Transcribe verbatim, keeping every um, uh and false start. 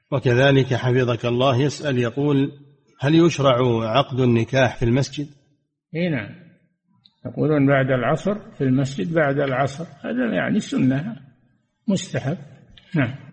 وكذلك حفظك الله يسأل يقول: هل يشرع عقد النكاح في المسجد؟ اي نعم، يقولون بعد العصر في المسجد بعد العصر، هذا يعني سنة مستحب. نعم.